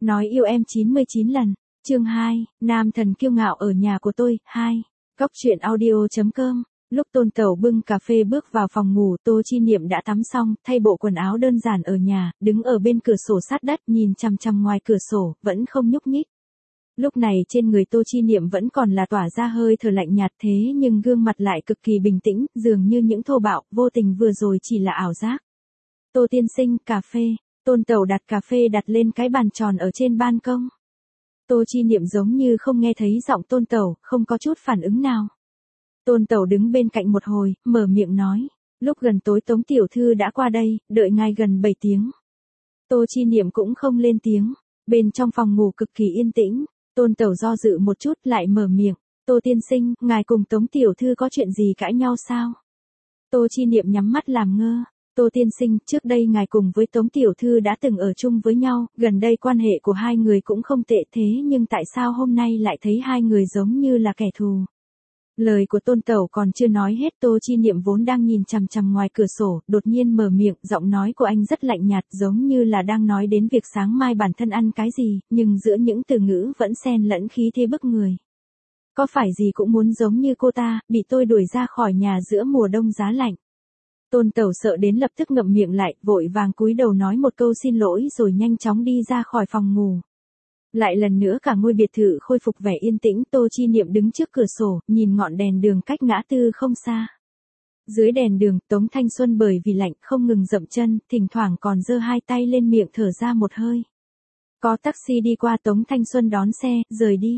Nói yêu em 99 lần. Chương 2, nam thần kiêu ngạo ở nhà của tôi, 2. Góc truyện audio.com. Lúc Tôn Tẩu bưng cà phê bước vào phòng ngủ, Tô Chi Niệm đã tắm xong, thay bộ quần áo đơn giản ở nhà, đứng ở bên cửa sổ sát đất nhìn chằm chằm ngoài cửa sổ, vẫn không nhúc nhích. Lúc này trên người Tô Chi Niệm vẫn còn là tỏa ra hơi thở lạnh nhạt thế nhưng gương mặt lại cực kỳ bình tĩnh, dường như những thô bạo, vô tình vừa rồi chỉ là ảo giác. Tô tiên sinh, cà phê. Tôn Tẩu đặt cà phê đặt lên cái bàn tròn ở trên ban công. Tô Chi Niệm giống như không nghe thấy giọng Tôn Tẩu, không có chút phản ứng nào. Tôn Tẩu đứng bên cạnh một hồi, mở miệng nói, lúc gần tối Tống tiểu thư đã qua đây, đợi ngài gần 7 tiếng. Tô Chi Niệm cũng không lên tiếng, bên trong phòng ngủ cực kỳ yên tĩnh, Tôn Tẩu do dự một chút lại mở miệng, Tô tiên sinh, ngài cùng Tống tiểu thư có chuyện gì cãi nhau sao? Tô Chi Niệm nhắm mắt làm ngơ. Tô tiên sinh, trước đây ngài cùng với Tống tiểu thư đã từng ở chung với nhau, gần đây quan hệ của hai người cũng không tệ thế nhưng tại sao hôm nay lại thấy hai người giống như là kẻ thù? Lời của Tôn Tẩu còn chưa nói hết, Tô Chi Niệm vốn đang nhìn chằm chằm ngoài cửa sổ, đột nhiên mở miệng, giọng nói của anh rất lạnh nhạt, giống như là đang nói đến việc sáng mai bản thân ăn cái gì, nhưng giữa những từ ngữ vẫn xen lẫn khí thế bức người. Có phải gì cũng muốn giống như cô ta, bị tôi đuổi ra khỏi nhà giữa mùa đông giá lạnh. Tôn Tẩu sợ đến lập tức ngậm miệng lại, vội vàng cúi đầu nói một câu xin lỗi rồi nhanh chóng đi ra khỏi phòng ngủ. Lại lần nữa cả ngôi biệt thự khôi phục vẻ yên tĩnh, Tô Chi Niệm đứng trước cửa sổ, nhìn ngọn đèn đường cách ngã tư không xa. Dưới đèn đường, Tống Thanh Xuân bởi vì lạnh không ngừng dậm chân, thỉnh thoảng còn giơ hai tay lên miệng thở ra một hơi. Có taxi đi qua, Tống Thanh Xuân đón xe, rời đi.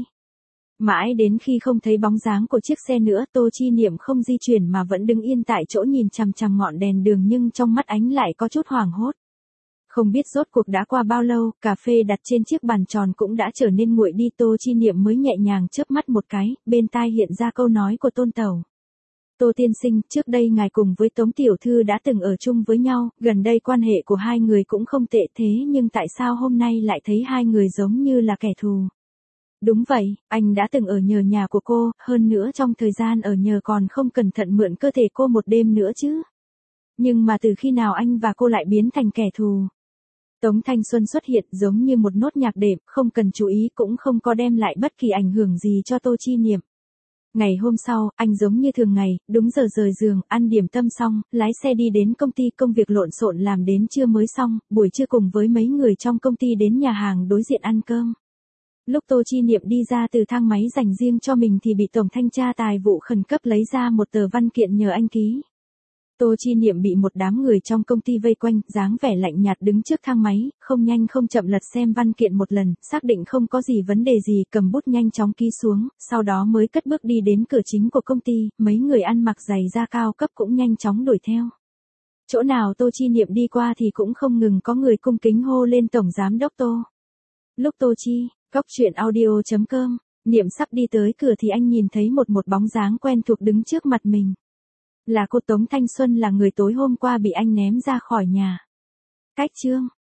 Mãi đến khi không thấy bóng dáng của chiếc xe nữa, Tô Chi Niệm không di chuyển mà vẫn đứng yên tại chỗ nhìn chằm chằm ngọn đèn đường nhưng trong mắt ánh lại có chút hoảng hốt. Không biết rốt cuộc đã qua bao lâu, cà phê đặt trên chiếc bàn tròn cũng đã trở nên nguội đi, Tô Chi Niệm mới nhẹ nhàng chớp mắt một cái, bên tai hiện ra câu nói của Tôn Tẩu. Tô tiên sinh, trước đây ngài cùng với Tống tiểu thư đã từng ở chung với nhau, gần đây quan hệ của hai người cũng không tệ thế nhưng tại sao hôm nay lại thấy hai người giống như là kẻ thù? Đúng vậy, anh đã từng ở nhờ nhà của cô, hơn nữa trong thời gian ở nhờ còn không cẩn thận mượn cơ thể cô một đêm nữa chứ. Nhưng mà từ khi nào anh và cô lại biến thành kẻ thù? Tống Thanh Xuân xuất hiện giống như một nốt nhạc đệm, không cần chú ý cũng không có đem lại bất kỳ ảnh hưởng gì cho Tô Chi Niệm. Ngày hôm sau, anh giống như thường ngày, đúng giờ rời giường, ăn điểm tâm xong, lái xe đi đến công ty, công việc lộn xộn làm đến trưa mới xong, buổi trưa cùng với mấy người trong công ty đến nhà hàng đối diện ăn cơm. Lúc Tô Chi Niệm đi ra từ thang máy dành riêng cho mình thì bị Tổng Thanh tra Tài vụ khẩn cấp lấy ra một tờ văn kiện nhờ anh ký. Tô Chi Niệm bị một đám người trong công ty vây quanh, dáng vẻ lạnh nhạt đứng trước thang máy, không nhanh không chậm lật xem văn kiện một lần, xác định không có gì vấn đề gì, cầm bút nhanh chóng ký xuống, sau đó mới cất bước đi đến cửa chính của công ty, mấy người ăn mặc giày da cao cấp cũng nhanh chóng đuổi theo. Chỗ nào Tô Chi Niệm đi qua thì cũng không ngừng có người cung kính hô lên Tổng Giám Đốc Tô. Lúc Tô Chi, góc truyện audio.com, Niệm sắp đi tới cửa thì anh nhìn thấy một bóng dáng quen thuộc đứng trước mặt mình. Là cô Tống Thanh Xuân, là người tối hôm qua bị anh ném ra khỏi nhà. Cách chương